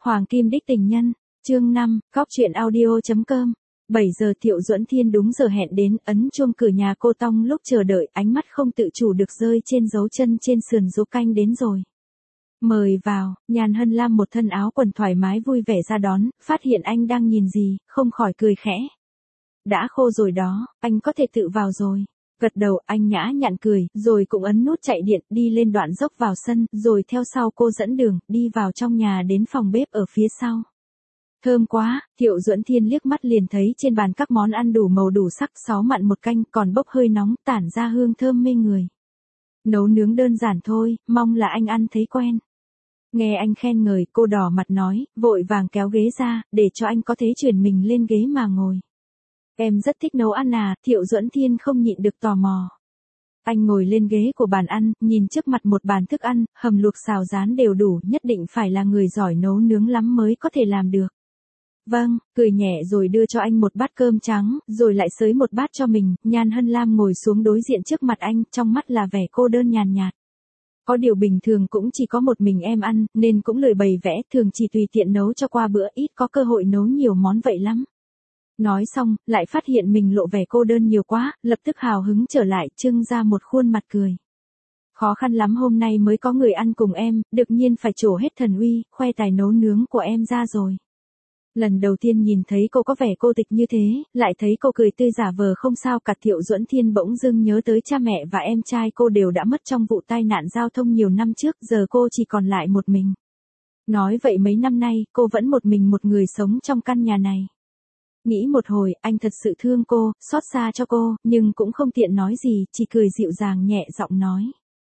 Hoàng Kim Đích Tình Nhân, chương 5, Cóc Truyện Audio.com. 7 giờ Thiệu Duẫn Thiên đúng giờ hẹn đến, ấn chuông cửa nhà cô Tong lúc chờ đợi, ánh mắt không tự chủ được rơi trên dấu chân trên sườn rú canh đến rồi. Mời vào, Nhan Hân Lam một thân áo quần thoải mái vui vẻ ra đón, phát hiện anh đang nhìn gì, không khỏi cười khẽ. Đã khô rồi đó, anh có thể tự vào rồi. Gật đầu, anh nhã nhặn cười, rồi cũng ấn nút chạy điện, đi lên đoạn dốc vào sân, rồi theo sau cô dẫn đường, đi vào trong nhà đến phòng bếp ở phía sau. Thơm quá, Thiệu Duẫn Thiên liếc mắt liền thấy trên bàn các món ăn đủ màu đủ sắc, 6 mặn một canh, còn bốc hơi nóng, tản ra hương thơm mê người. Nấu nướng đơn giản thôi, mong là anh ăn thấy quen. Nghe anh khen ngợi, cô đỏ mặt nói, vội vàng kéo ghế ra, để cho anh có thể chuyển mình lên ghế mà ngồi. Em rất thích nấu ăn à, Thiệu Duẫn Thiên không nhịn được tò mò. Anh ngồi lên ghế của bàn ăn, nhìn trước mặt một bàn thức ăn, hầm luộc xào rán đều đủ, nhất định phải là người giỏi nấu nướng lắm mới có thể làm được. Vâng, cười nhẹ rồi đưa cho anh một bát cơm trắng, rồi lại xới một bát cho mình. Nhan Hân Lam ngồi xuống đối diện trước mặt anh, trong mắt là vẻ cô đơn nhàn nhạt. Có điều bình thường cũng chỉ có một mình em ăn, nên cũng lười bày vẽ, thường chỉ tùy tiện nấu cho qua bữa, ít có cơ hội nấu nhiều món vậy lắm. Nói xong, lại phát hiện mình lộ vẻ cô đơn nhiều quá, lập tức hào hứng trở lại, trưng ra một khuôn mặt cười. Khó khăn lắm hôm nay mới có người ăn cùng em, đương nhiên phải trổ hết thần uy, khoe tài nấu nướng của em ra rồi. Lần đầu tiên nhìn thấy cô có vẻ cô tịch như thế, lại thấy cô cười tươi giả vờ không sao cả, Thiệu Duẫn Thiên bỗng dưng nhớ tới cha mẹ và em trai cô đều đã mất trong vụ tai nạn giao thông nhiều năm trước, giờ cô chỉ còn lại một mình. Nói vậy mấy năm nay, cô vẫn một mình một người sống trong căn nhà này. Nghĩ một hồi, anh thật sự thương cô, xót xa cho cô, nhưng cũng không tiện nói gì, chỉ cười dịu dàng nhẹ giọng nói.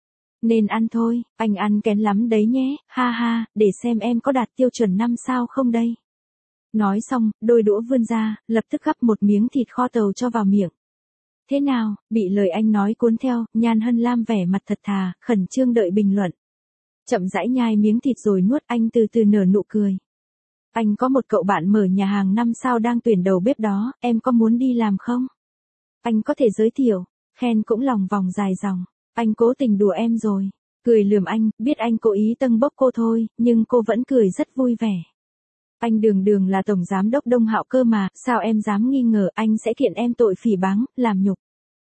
Nên ăn thôi, anh ăn kén lắm đấy nhé, ha ha, để xem em có đạt tiêu chuẩn 5 sao không đây. Nói xong, đôi đũa vươn ra, lập tức gắp một miếng thịt kho tàu cho vào miệng. Thế nào, bị lời anh nói cuốn theo, Nhan Hân Lam vẻ mặt thật thà, khẩn trương đợi bình luận. Chậm rãi nhai miếng thịt rồi nuốt, anh từ từ nở nụ cười. Anh có một cậu bạn mở nhà hàng 5 sao đang tuyển đầu bếp đó, em có muốn đi làm không? Anh có thể giới thiệu, khen cũng lòng vòng dài dòng. Anh cố tình đùa em rồi. Cười lườm anh, biết anh cố ý tâng bốc cô thôi, nhưng cô vẫn cười rất vui vẻ. Anh đường là tổng giám đốc Đông Hạo cơ mà, sao em dám nghi ngờ anh sẽ kiện em tội phỉ báng, làm nhục.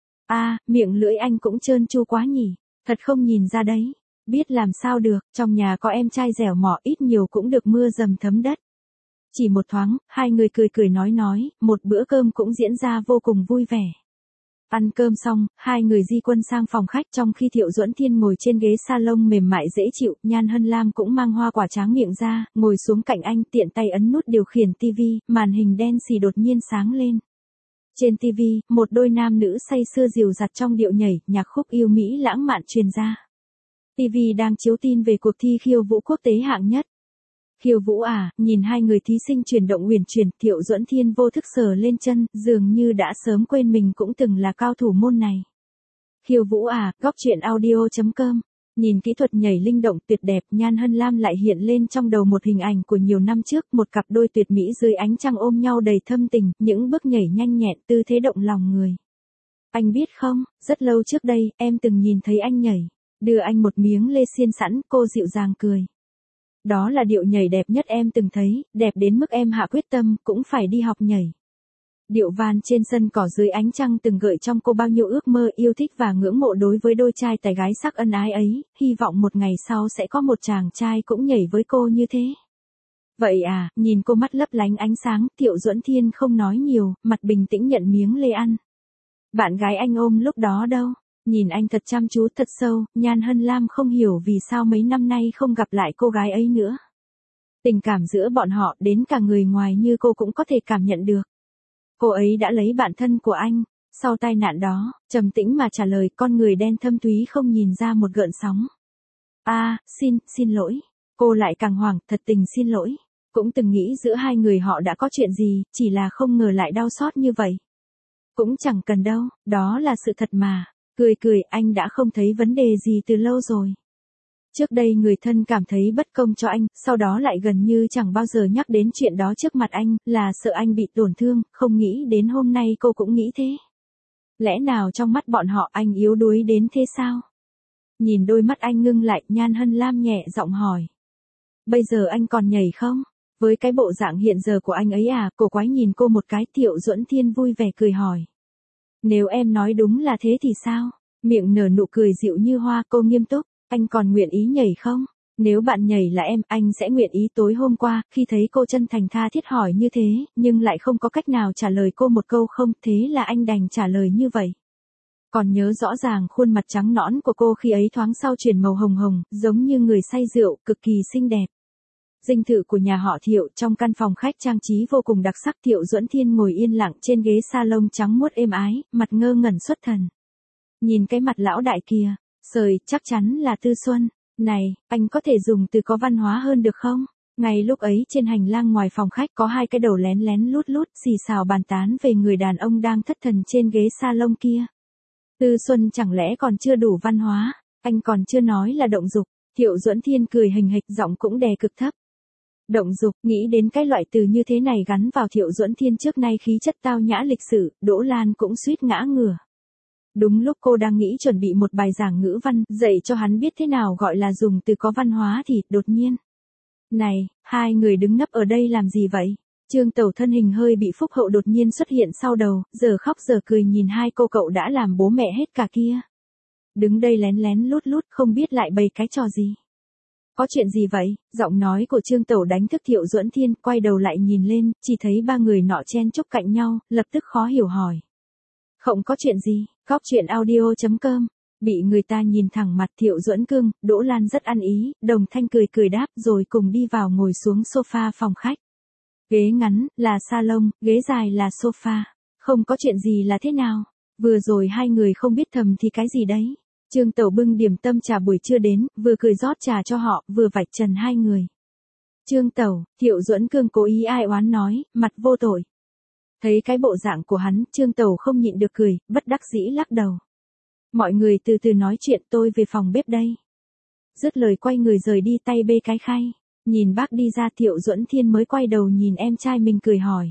Miệng lưỡi anh cũng trơn tru quá nhỉ, thật không nhìn ra đấy. Biết làm sao được, trong nhà có em trai dẻo mỏ ít nhiều cũng được mưa dầm thấm đất. Chỉ một thoáng, hai người cười nói, một bữa cơm cũng diễn ra vô cùng vui vẻ. Ăn cơm xong, hai người di quân sang phòng khách, trong khi Thiệu Duẫn Thiên ngồi trên ghế salon mềm mại dễ chịu, Nhan Hân Lam cũng mang hoa quả tráng miệng ra, ngồi xuống cạnh anh, tiện tay ấn nút điều khiển tivi, màn hình đen xì đột nhiên sáng lên. Trên tivi, một đôi nam nữ say sưa dìu dặt trong điệu nhảy, nhạc khúc yêu mỹ lãng mạn truyền ra. Tivi đang chiếu tin về cuộc thi khiêu vũ quốc tế hạng nhất. Khiêu vũ à, nhìn hai người thí sinh chuyển động uyển chuyển, Thiệu Duẫn Thiên vô thức sờ lên chân, dường như đã sớm quên mình cũng từng là cao thủ môn này. Khiêu vũ à, Cóc Truyện Audio.com. Nhìn kỹ thuật nhảy linh động tuyệt đẹp, Nhan Hân Lam lại hiện lên trong đầu một hình ảnh của nhiều năm trước, một cặp đôi tuyệt mỹ dưới ánh trăng ôm nhau đầy thâm tình, những bước nhảy nhanh nhẹn, tư thế động lòng người. Anh biết không, rất lâu trước đây, em từng nhìn thấy anh nhảy. Đưa anh một miếng lê xiên sẵn, cô dịu dàng cười. Đó là điệu nhảy đẹp nhất em từng thấy, đẹp đến mức em hạ quyết tâm, cũng phải đi học nhảy. Điệu van trên sân cỏ dưới ánh trăng từng gợi trong cô bao nhiêu ước mơ, yêu thích và ngưỡng mộ đối với đôi trai tài gái sắc ân ái ấy, hy vọng một ngày sau sẽ có một chàng trai cũng nhảy với cô như thế. Vậy à, nhìn cô mắt lấp lánh ánh sáng, Thiệu Duẫn Thiên không nói nhiều, mặt bình tĩnh nhận miếng lê ăn. Bạn gái anh ôm lúc đó đâu? Nhìn anh thật chăm chú thật sâu, Nhan Hân Lam không hiểu vì sao mấy năm nay không gặp lại cô gái ấy nữa. Tình cảm giữa bọn họ đến cả người ngoài như cô cũng có thể cảm nhận được. Cô ấy đã lấy bạn thân của anh. Sau tai nạn đó, trầm tĩnh mà trả lời, con người đen thâm thúy không nhìn ra một gợn sóng. Xin lỗi. Cô lại càng hoảng, thật tình xin lỗi. Cũng từng nghĩ giữa hai người họ đã có chuyện gì, chỉ là không ngờ lại đau xót như vậy. Cũng chẳng cần đâu, đó là sự thật mà. Cười, anh đã không thấy vấn đề gì từ lâu rồi. Trước đây người thân cảm thấy bất công cho anh, sau đó lại gần như chẳng bao giờ nhắc đến chuyện đó trước mặt anh, là sợ anh bị tổn thương, không nghĩ đến hôm nay cô cũng nghĩ thế. Lẽ nào trong mắt bọn họ anh yếu đuối đến thế sao? Nhìn đôi mắt anh ngưng lại, Nhan Hân Lam nhẹ giọng hỏi. Bây giờ anh còn nhảy không? Với cái bộ dạng hiện giờ của anh ấy à, cổ quái nhìn cô một cái, Thiệu Duẫn Thiên vui vẻ cười hỏi. Nếu em nói đúng là thế thì sao? Miệng nở nụ cười dịu như hoa, cô nghiêm túc, anh còn nguyện ý nhảy không? Nếu bạn nhảy là em, anh sẽ nguyện ý. Tối hôm qua, khi thấy cô chân thành tha thiết hỏi như thế, nhưng lại không có cách nào trả lời cô một câu không, thế là anh đành trả lời như vậy. Còn nhớ rõ ràng khuôn mặt trắng nõn của cô khi ấy thoáng sau chuyển màu hồng hồng, giống như người say rượu, cực kỳ xinh đẹp. Dinh thự của nhà họ Thiệu, trong căn phòng khách trang trí vô cùng đặc sắc, Thiệu Duẫn Thiên ngồi yên lặng trên ghế salon trắng muốt êm ái, mặt ngơ ngẩn xuất thần. Nhìn cái mặt lão đại kia, sời, chắc chắn là Tư Xuân. Này, anh có thể dùng từ có văn hóa hơn được không? Ngay lúc ấy trên hành lang ngoài phòng khách có hai cái đầu lén lén lút lút xì xào bàn tán về người đàn ông đang thất thần trên ghế salon kia. Tư Xuân chẳng lẽ còn chưa đủ văn hóa, anh còn chưa nói là động dục. Thiệu Duẫn Thiên cười hình hịch, giọng cũng đè cực thấp. Động dục, nghĩ đến cái loại từ như thế này gắn vào Thiệu Duẫn Thiên trước nay khí chất tao nhã lịch sự, Đỗ Lan cũng suýt ngã ngửa. Đúng lúc cô đang nghĩ chuẩn bị một bài giảng ngữ văn, dạy cho hắn biết thế nào gọi là dùng từ có văn hóa thì, đột nhiên. Này, hai người đứng nấp ở đây làm gì vậy? Trương Tẩu thân hình hơi bị Phúc Hậu đột nhiên xuất hiện sau đầu, giờ khóc giờ cười nhìn hai cô cậu đã làm bố mẹ hết cả kia. Đứng đây lén lén lút lút không biết lại bày cái trò gì. Có chuyện gì vậy? Giọng nói của Trương Tẩu đánh thức Thiệu Duẫn Thiên, quay đầu lại nhìn lên, chỉ thấy ba người nọ chen chúc cạnh nhau, lập tức khó hiểu hỏi. Không có chuyện gì, Góc Chuyện Audio.com. Bị người ta nhìn thẳng mặt Thiệu Duẫn Cương, Đỗ Lan rất ăn ý, đồng thanh cười cười đáp rồi cùng đi vào ngồi xuống sofa phòng khách. Ghế ngắn là salon, ghế dài là sofa. Không có chuyện gì là thế nào? Vừa rồi hai người không biết thầm thì cái gì đấy? Trương Tẩu bưng điểm tâm trà buổi trưa đến, vừa cười rót trà cho họ, vừa vạch trần hai người. Trương Tẩu, Thiệu Duẫn Cương cố ý ai oán nói, mặt vô tội. Thấy cái bộ dạng của hắn, Trương Tẩu không nhịn được cười, bất đắc dĩ lắc đầu. Mọi người từ từ nói chuyện, tôi về phòng bếp đây. Dứt lời quay người rời đi, tay bê cái khay. Nhìn bác đi ra, Thiệu Duẫn Thiên mới quay đầu nhìn em trai mình cười hỏi.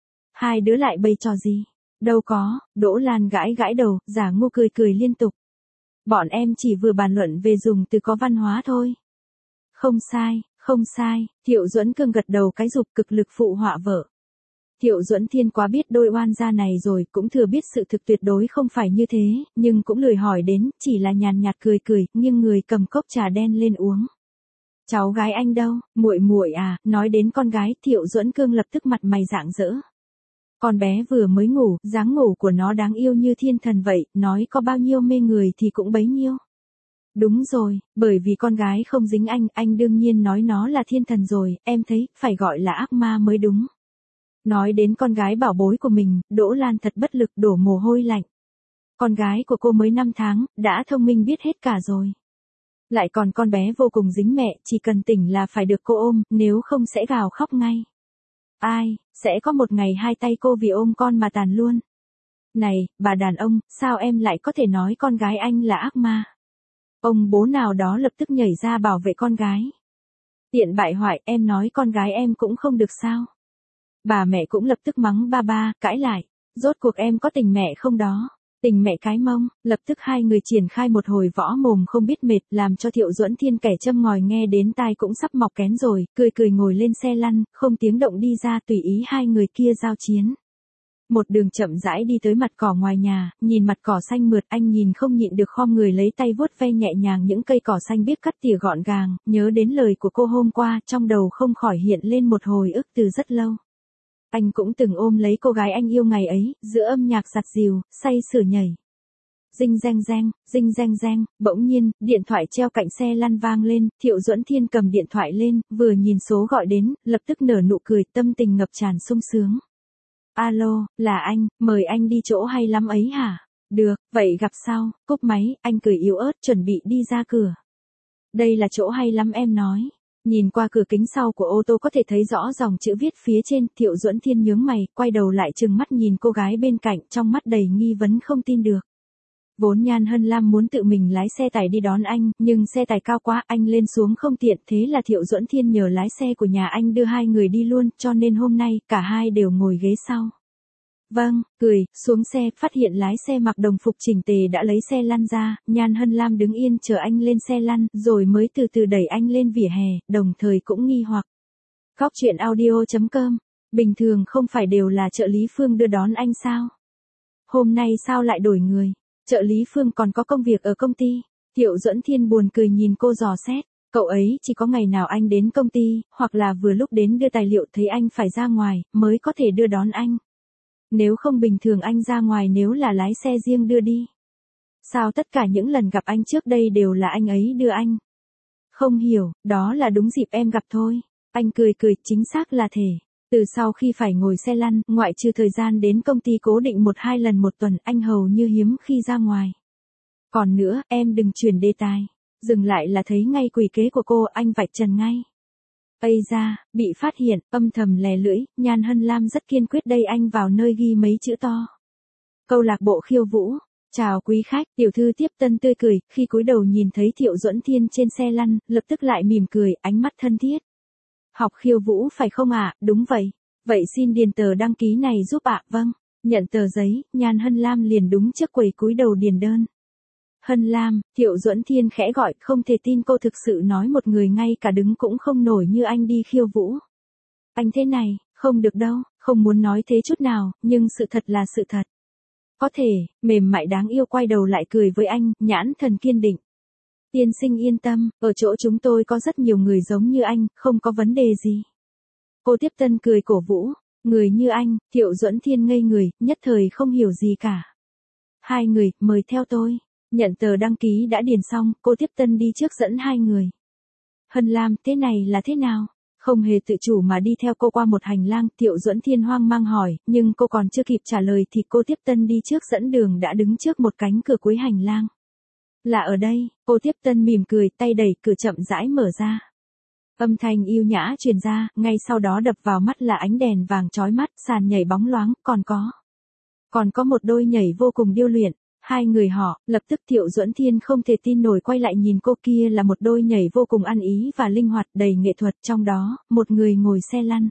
Hai đứa lại bày trò gì? Đâu có, Đỗ Lan gãi gãi đầu, giả ngu cười cười liên tục. Bọn em chỉ vừa bàn luận về dùng từ có văn hóa thôi. Không sai, không sai, Thiệu Duẫn Cương gật đầu cái dục cực lực phụ họa vợ. Thiệu Duẫn Thiên quá biết đôi oan gia này rồi, cũng thừa biết sự thực tuyệt đối không phải như thế, nhưng cũng lười hỏi đến, chỉ là nhàn nhạt cười cười, nghiêng người cầm cốc trà đen lên uống. Cháu gái anh đâu, muội muội à? Nói đến con gái, Thiệu Duẫn Cương lập tức mặt mày rạng rỡ. Con bé vừa mới ngủ, dáng ngủ của nó đáng yêu như thiên thần vậy, nói có bao nhiêu mê người thì cũng bấy nhiêu. Đúng rồi, bởi vì con gái không dính anh đương nhiên nói nó là thiên thần rồi, em thấy, phải gọi là ác ma mới đúng. Nói đến con gái bảo bối của mình, Đỗ Lan thật bất lực đổ mồ hôi lạnh. Con gái của cô mới 5 tháng, đã thông minh biết hết cả rồi. Lại còn con bé vô cùng dính mẹ, chỉ cần tỉnh là phải được cô ôm, nếu không sẽ gào khóc ngay. Ai, sẽ có một ngày hai tay cô vì ôm con mà tàn luôn. Này, bà đàn ông, sao em lại có thể nói con gái anh là ác ma? Ông bố nào đó lập tức nhảy ra bảo vệ con gái. Tiện bại hoại, em nói con gái em cũng không được sao? Bà mẹ cũng lập tức mắng ba, cãi lại. Rốt cuộc em có tình mẹ không đó? Tình mẹ cái mông, lập tức hai người triển khai một hồi võ mồm không biết mệt, làm cho Thiệu Duẫn Thiên kẻ châm ngòi nghe đến tai cũng sắp mọc kén rồi, cười cười ngồi lên xe lăn, không tiếng động đi ra tùy ý hai người kia giao chiến. Một đường chậm rãi đi tới mặt cỏ ngoài nhà, nhìn mặt cỏ xanh mượt, anh nhìn không nhịn được khom người lấy tay vuốt ve nhẹ nhàng những cây cỏ xanh biếc cắt tỉa gọn gàng, nhớ đến lời của cô hôm qua, trong đầu không khỏi hiện lên một hồi ức từ rất lâu. Anh cũng từng ôm lấy cô gái anh yêu ngày ấy, giữa âm nhạc sạt dìu, say sưa nhảy. Ding deng deng, bỗng nhiên, điện thoại treo cạnh xe lăn vang lên, Thiệu Duẫn Thiên cầm điện thoại lên, vừa nhìn số gọi đến, lập tức nở nụ cười, tâm tình ngập tràn sung sướng. Alo, là anh, mời anh đi chỗ hay lắm ấy hả? Được, vậy gặp sau, cúp máy, anh cười yếu ớt chuẩn bị đi ra cửa. Đây là chỗ hay lắm em nói. Nhìn qua cửa kính sau của ô tô có thể thấy rõ dòng chữ viết phía trên, Thiệu Duẫn Thiên nhướng mày, quay đầu lại trừng mắt nhìn cô gái bên cạnh, trong mắt đầy nghi vấn không tin được. Vốn Nhan Hân Lam muốn tự mình lái xe tải đi đón anh, nhưng xe tải cao quá, anh lên xuống không tiện, thế là Thiệu Duẫn Thiên nhờ lái xe của nhà anh đưa hai người đi luôn, cho nên hôm nay, cả hai đều ngồi ghế sau. Vâng, cười, xuống xe, phát hiện lái xe mặc đồng phục chỉnh tề đã lấy xe lăn ra, Nhan Hân Lam đứng yên chờ anh lên xe lăn, rồi mới từ từ đẩy anh lên vỉa hè, đồng thời cũng nghi hoặc. Cóc truyện audio.com. Bình thường không phải đều là trợ lý Phương đưa đón anh sao? Hôm nay sao lại đổi người? Trợ lý Phương còn có công việc ở công ty. Thiệu Duẫn Thiên buồn cười nhìn cô dò xét. Cậu ấy chỉ có ngày nào anh đến công ty, hoặc là vừa lúc đến đưa tài liệu thấy anh phải ra ngoài, mới có thể đưa đón anh. Nếu không bình thường anh ra ngoài nếu là lái xe riêng đưa đi. Sao tất cả những lần gặp anh trước đây đều là anh ấy đưa anh? Không hiểu, đó là đúng dịp em gặp thôi. Anh cười cười, chính xác là thể. Từ sau khi phải ngồi xe lăn, ngoại trừ thời gian đến công ty cố định 1-2 lần một tuần, anh hầu như hiếm khi ra ngoài. Còn nữa, em đừng chuyển đề tài. Dừng lại là thấy ngay quỷ kế của cô, anh vạch trần ngay. Ây da, bị phát hiện, âm thầm lè lưỡi, Nhan Hân Lam rất kiên quyết đây anh vào nơi ghi mấy chữ to. Câu lạc bộ khiêu vũ. Chào quý khách, tiểu thư tiếp tân tươi cười, khi cúi đầu nhìn thấy Thiệu Duẫn Thiên trên xe lăn, lập tức lại mỉm cười, ánh mắt thân thiết. Học khiêu vũ phải không ạ? Đúng vậy. Vậy xin điền tờ đăng ký này giúp ạ. Vâng. Nhận tờ giấy, Nhan Hân Lam liền đúng trước quầy cúi đầu điền đơn. Hân Lam, Thiệu Duẫn Thiên khẽ gọi, không thể tin cô thực sự nói một người ngay cả đứng cũng không nổi như anh đi khiêu vũ. Anh thế này, không được đâu, không muốn nói thế chút nào, nhưng sự thật là sự thật. Có thể, mềm mại đáng yêu quay đầu lại cười với anh, nhãn thần kiên định. Tiên sinh yên tâm, ở chỗ chúng tôi có rất nhiều người giống như anh, không có vấn đề gì. Cô tiếp tân cười cổ vũ, người như anh, Thiệu Duẫn Thiên ngây người, nhất thời không hiểu gì cả. Hai người, mời theo tôi. Nhận tờ đăng ký đã điền xong, cô tiếp tân đi trước dẫn hai người. Hân Lam, thế này là thế nào? Không hề tự chủ mà đi theo cô qua một hành lang, Thiệu Duẫn Thiên hoang mang hỏi, nhưng cô còn chưa kịp trả lời thì cô tiếp tân đi trước dẫn đường đã đứng trước một cánh cửa cuối hành lang. Là ở đây, cô tiếp tân mỉm cười, tay đẩy cửa chậm rãi mở ra. Âm thanh yêu nhã truyền ra, ngay sau đó đập vào mắt là ánh đèn vàng chói mắt, sàn nhảy bóng loáng, còn có một đôi nhảy vô cùng điêu luyện. Hai người họ, lập tức Thiệu Duẫn Thiên không thể tin nổi quay lại nhìn cô, kia là một đôi nhảy vô cùng ăn ý và linh hoạt đầy nghệ thuật, trong đó, một người ngồi xe lăn.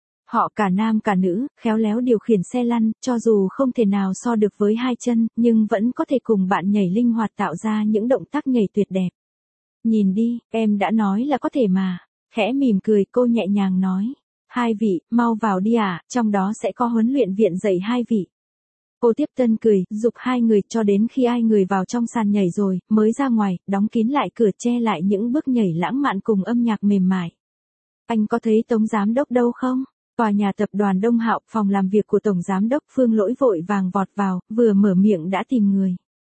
Họ cả nam cả nữ, khéo léo điều khiển xe lăn, cho dù không thể nào so được với hai chân, nhưng vẫn có thể cùng bạn nhảy linh hoạt tạo ra những động tác nhảy tuyệt đẹp. Nhìn đi, em đã nói là có thể mà. Khẽ mỉm cười cô nhẹ nhàng nói. Hai vị, mau vào đi ạ, trong đó sẽ có huấn luyện viện dạy hai vị. Cô tiếp tân cười, giục hai người cho đến khi hai người vào trong sàn nhảy rồi, mới ra ngoài, đóng kín lại cửa che lại những bước nhảy lãng mạn cùng âm nhạc mềm mại. Anh có thấy Tống Giám Đốc đâu không? Tòa nhà tập đoàn Đông Hạo, phòng làm việc của Tổng Giám Đốc Phương Lỗi vội vàng vọt vào, vừa mở miệng đã tìm người.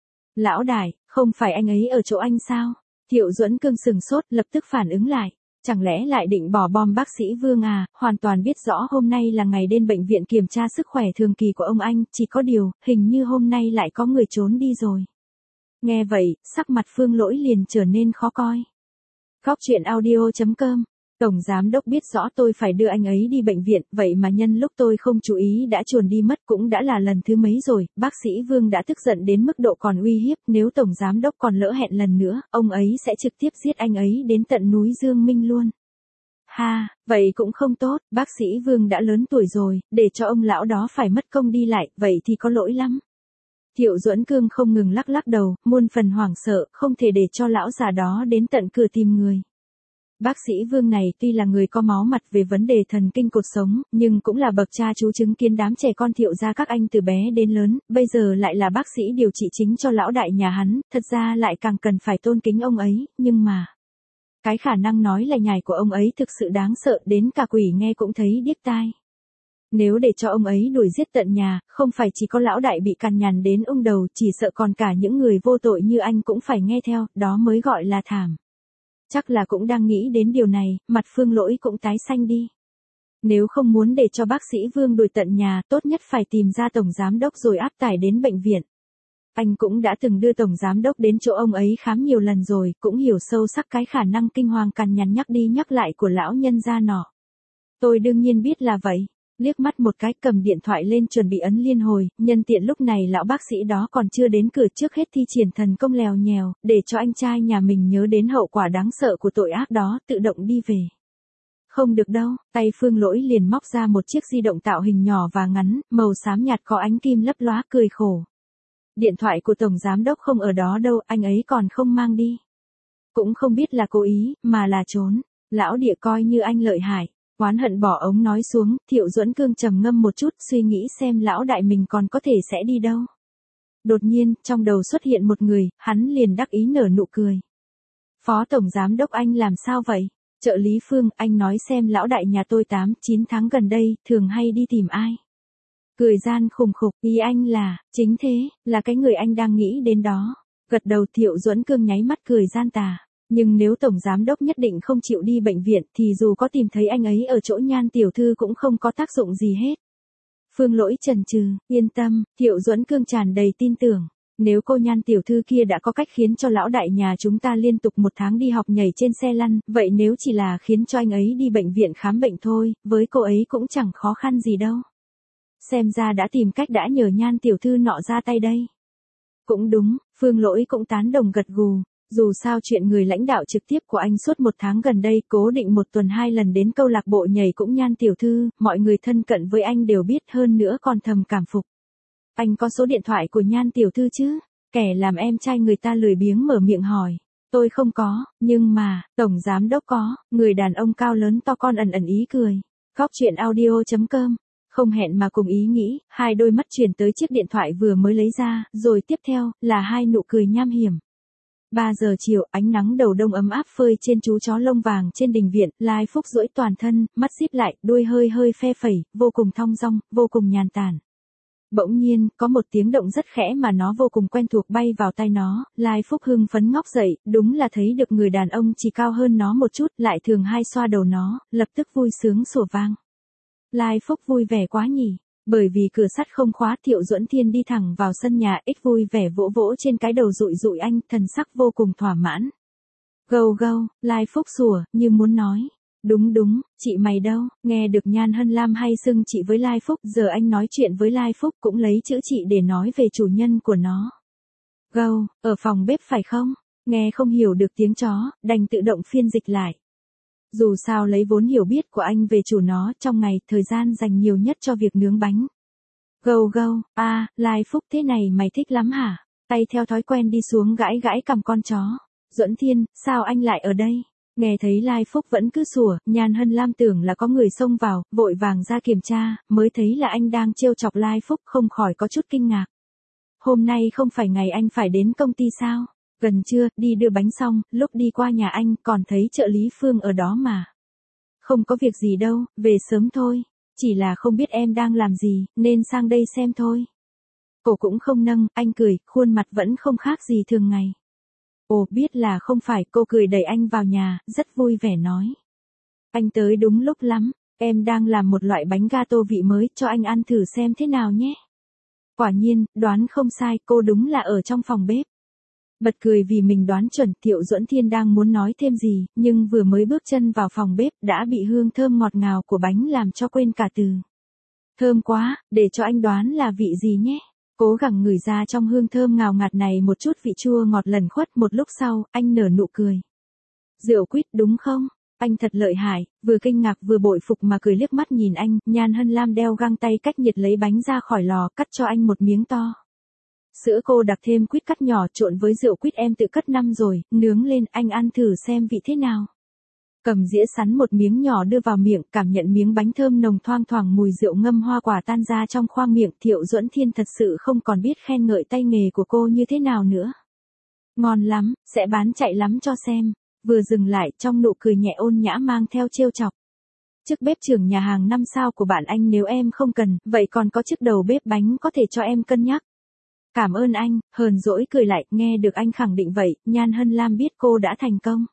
Lão đại, không phải anh ấy ở chỗ anh sao? Thiệu Duẫn Cương sừng sốt, lập tức phản ứng lại. Chẳng lẽ lại định bỏ bom bác sĩ Vương à, hoàn toàn biết rõ hôm nay là ngày đến bệnh viện kiểm tra sức khỏe thường kỳ của ông anh, chỉ có điều, hình như hôm nay lại có người trốn đi rồi. Nghe vậy, sắc mặt Phương Lỗi liền trở nên khó coi. Cóc truyện audio.com. Tổng Giám Đốc biết rõ tôi phải đưa anh ấy đi bệnh viện, vậy mà nhân lúc tôi không chú ý đã chuồn đi mất, cũng đã là lần thứ mấy rồi, bác sĩ Vương đã tức giận đến mức độ còn uy hiếp, nếu Tổng Giám Đốc còn lỡ hẹn lần nữa, ông ấy sẽ trực tiếp giết anh ấy đến tận núi Dương Minh luôn. Ha, vậy cũng không tốt, bác sĩ Vương đã lớn tuổi rồi, để cho ông lão đó phải mất công đi lại, vậy thì có lỗi lắm. Thiệu Duẫn Cương không ngừng lắc lắc đầu, muôn phần hoảng sợ, không thể để cho lão già đó đến tận cửa tìm người. Bác sĩ Vương này tuy là người có máu mặt về vấn đề thần kinh cột sống, nhưng cũng là bậc cha chú chứng kiến đám trẻ con Thiệu gia các anh từ bé đến lớn, bây giờ lại là bác sĩ điều trị chính cho lão đại nhà hắn, thật ra lại càng cần phải tôn kính ông ấy, nhưng mà... Cái khả năng nói lải nhải của ông ấy thực sự đáng sợ đến cả quỷ nghe cũng thấy điếc tai. Nếu để cho ông ấy đuổi giết tận nhà, không phải chỉ có lão đại bị cằn nhằn đến ung đầu, chỉ sợ còn cả những người vô tội như anh cũng phải nghe theo, đó mới gọi là thảm. Chắc là cũng đang nghĩ đến điều này, mặt Phương Lỗi cũng tái xanh đi. Nếu không muốn để cho bác sĩ Vương đuổi tận nhà, tốt nhất phải tìm ra Tổng Giám Đốc rồi áp tải đến bệnh viện. Anh cũng đã từng đưa Tổng Giám Đốc đến chỗ ông ấy khám nhiều lần rồi, cũng hiểu sâu sắc cái khả năng kinh hoàng cằn nhằn nhắc đi nhắc lại của lão nhân gia nọ. Tôi đương nhiên biết là vậy. Liếc mắt một cái cầm điện thoại lên chuẩn bị ấn liên hồi, nhân tiện lúc này lão bác sĩ đó còn chưa đến cửa trước hết thi triển thần công lèo nhèo, để cho anh trai nhà mình nhớ đến hậu quả đáng sợ của tội ác đó, tự động đi về. Không được đâu, tay Phương Lỗi liền móc ra một chiếc di động tạo hình nhỏ và ngắn, màu xám nhạt có ánh kim lấp lóa cười khổ. Điện thoại của Tổng Giám Đốc không ở đó đâu, anh ấy còn không mang đi. Cũng không biết là cố ý, mà là trốn. Lão địa coi như anh lợi hại. Oán hận bỏ ống nói xuống, Thiệu Duẫn Cương trầm ngâm một chút, suy nghĩ xem lão đại mình còn có thể sẽ đi đâu. Đột nhiên, trong đầu xuất hiện một người, hắn liền đắc ý nở nụ cười. Phó Tổng Giám Đốc anh làm sao vậy? Trợ lý Phương, anh nói xem lão đại nhà tôi 8-9 tháng gần đây, thường hay đi tìm ai? Cười gian khùng khục, ý anh là, chính thế, là cái người anh đang nghĩ đến đó. Gật đầu Thiệu Duẫn Cương nháy mắt cười gian tà. Nhưng nếu Tổng Giám Đốc nhất định không chịu đi bệnh viện thì dù có tìm thấy anh ấy ở chỗ Nhan Tiểu Thư cũng không có tác dụng gì hết. Phương Lỗi chần chừ, yên tâm, Thiệu Duẫn Cương tràn đầy tin tưởng. Nếu cô Nhan Tiểu Thư kia đã có cách khiến cho lão đại nhà chúng ta liên tục 1 tháng đi học nhảy trên xe lăn, vậy nếu chỉ là khiến cho anh ấy đi bệnh viện khám bệnh thôi, với cô ấy cũng chẳng khó khăn gì đâu. Xem ra đã tìm cách đã nhờ Nhan Tiểu Thư nọ ra tay đây. Cũng đúng, Phương Lỗi cũng tán đồng gật gù. Dù sao chuyện người lãnh đạo trực tiếp của anh suốt 1 tháng gần đây cố định 1 tuần 2 lần đến câu lạc bộ nhảy cũng Nhan Tiểu Thư, mọi người thân cận với anh đều biết hơn nữa còn thầm cảm phục. Anh có số điện thoại của Nhan Tiểu Thư chứ? Kẻ làm em trai người ta lười biếng mở miệng hỏi. Tôi không có, nhưng mà, Tổng Giám Đốc có, người đàn ông cao lớn to con ẩn ẩn ý cười. Góc chuyện audio.com. Không hẹn mà cùng ý nghĩ, hai đôi mắt chuyển tới chiếc điện thoại vừa mới lấy ra, rồi tiếp theo, là hai nụ cười nham hiểm. 3 giờ chiều, ánh nắng đầu đông ấm áp phơi trên chú chó lông vàng trên đình viện, Lai Phúc duỗi toàn thân, mắt díp lại, đuôi hơi hơi phe phẩy, vô cùng thong dong, vô cùng nhàn tản. Bỗng nhiên, có một tiếng động rất khẽ mà nó vô cùng quen thuộc bay vào tai nó, Lai Phúc hưng phấn ngóc dậy, đúng là thấy được người đàn ông chỉ cao hơn nó một chút, lại thường hay xoa đầu nó, lập tức vui sướng sủa vang. Lai Phúc vui vẻ quá nhỉ. Bởi vì cửa sắt không khóa Thiệu Duẫn Thiên đi thẳng vào sân nhà ít vui vẻ vỗ vỗ trên cái đầu rụi rụi anh, thần sắc vô cùng thỏa mãn. Gâu gâu, Lai Phúc sủa, như muốn nói. Đúng đúng, chị mày đâu, nghe được Nhan Hân Lam hay xưng chị với Lai Phúc, giờ anh nói chuyện với Lai Phúc cũng lấy chữ chị để nói về chủ nhân của nó. Gâu, ở phòng bếp phải không? Nghe không hiểu được tiếng chó, đành tự động phiên dịch lại. Dù sao lấy vốn hiểu biết của anh về chủ nó, trong ngày, thời gian dành nhiều nhất cho việc nướng bánh. Gâu gâu, Lai Phúc thế này mày thích lắm hả? Tay theo thói quen đi xuống gãi gãi cằm con chó. Duẫn Thiên, sao anh lại ở đây? Nghe thấy Lai Phúc vẫn cứ sủa, Nhan Hân Lam tưởng là có người xông vào, vội vàng ra kiểm tra, mới thấy là anh đang trêu chọc Lai Phúc, không khỏi có chút kinh ngạc. Hôm nay không phải ngày anh phải đến công ty sao? Gần trưa, đi đưa bánh xong, lúc đi qua nhà anh, còn thấy trợ lý Phương ở đó mà. Không có việc gì đâu, về sớm thôi. Chỉ là không biết em đang làm gì, nên sang đây xem thôi. Cổ cũng không nâng, anh cười, khuôn mặt vẫn không khác gì thường ngày. Ồ, biết là không phải, cô cười đẩy anh vào nhà, rất vui vẻ nói. Anh tới đúng lúc lắm, em đang làm một loại bánh gato vị mới, cho anh ăn thử xem thế nào nhé. Quả nhiên, đoán không sai, cô đúng là ở trong phòng bếp. Bật cười vì mình đoán chuẩn, Thiệu Duẫn Thiên đang muốn nói thêm gì, nhưng vừa mới bước chân vào phòng bếp, đã bị hương thơm ngọt ngào của bánh làm cho quên cả từ. Thơm quá, để cho anh đoán là vị gì nhé. Cố gắng ngửi ra trong hương thơm ngào ngạt này một chút vị chua ngọt lẩn khuất, một lúc sau, anh nở nụ cười. Rượu quýt đúng không? Anh thật lợi hại, vừa kinh ngạc vừa bội phục mà cười liếc mắt nhìn anh, Nhan Hân Lam đeo găng tay cách nhiệt lấy bánh ra khỏi lò, cắt cho anh một miếng to. Sữa cô đặc thêm quýt cắt nhỏ trộn với rượu quýt em tự cất năm rồi, nướng lên, anh ăn thử xem vị thế nào. Cầm dĩa sắn một miếng nhỏ đưa vào miệng, cảm nhận miếng bánh thơm nồng thoang thoảng mùi rượu ngâm hoa quả tan ra trong khoang miệng, Thiệu Duẫn Thiên thật sự không còn biết khen ngợi tay nghề của cô như thế nào nữa. Ngon lắm, sẽ bán chạy lắm cho xem. Vừa dừng lại, trong nụ cười nhẹ ôn nhã mang theo trêu chọc. Chức bếp trưởng nhà hàng 5 sao của bạn anh nếu em không cần, vậy còn có chức đầu bếp bánh có thể cho em cân nhắc. Cảm ơn anh, hờn dỗi cười lại, nghe được anh khẳng định vậy, Nhan Hân Lam biết cô đã thành công.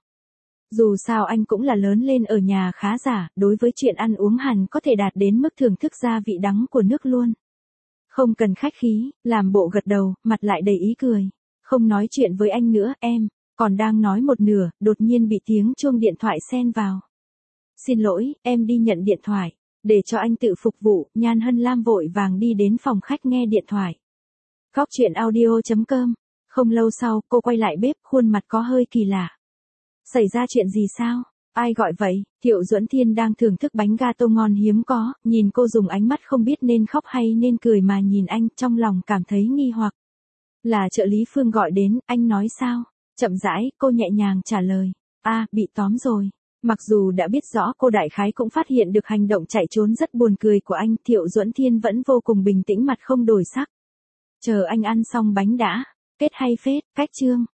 Dù sao anh cũng là lớn lên ở nhà khá giả, đối với chuyện ăn uống hẳn có thể đạt đến mức thưởng thức gia vị đắng của nước luôn. Không cần khách khí, làm bộ gật đầu, mặt lại đầy ý cười. Không nói chuyện với anh nữa, em, còn đang nói một nửa, đột nhiên bị tiếng chuông điện thoại xen vào. Xin lỗi, em đi nhận điện thoại. Để cho anh tự phục vụ, Nhan Hân Lam vội vàng đi đến phòng khách nghe điện thoại. Góc chuyện audio.com. Không lâu sau, cô quay lại bếp, khuôn mặt có hơi kỳ lạ. Xảy ra chuyện gì sao? Ai gọi vậy? Thiệu Duẫn Thiên đang thưởng thức bánh gato ngon hiếm có, nhìn cô dùng ánh mắt không biết nên khóc hay nên cười mà nhìn anh, trong lòng cảm thấy nghi hoặc. Là trợ lý Phương gọi đến, anh nói sao? Chậm rãi, cô nhẹ nhàng trả lời. Bị tóm rồi. Mặc dù đã biết rõ cô đại khái cũng phát hiện được hành động chạy trốn rất buồn cười của anh, Thiệu Duẫn Thiên vẫn vô cùng bình tĩnh, mặt không đổi sắc. Chờ anh ăn xong bánh đã. Kết hay phết, cách chương.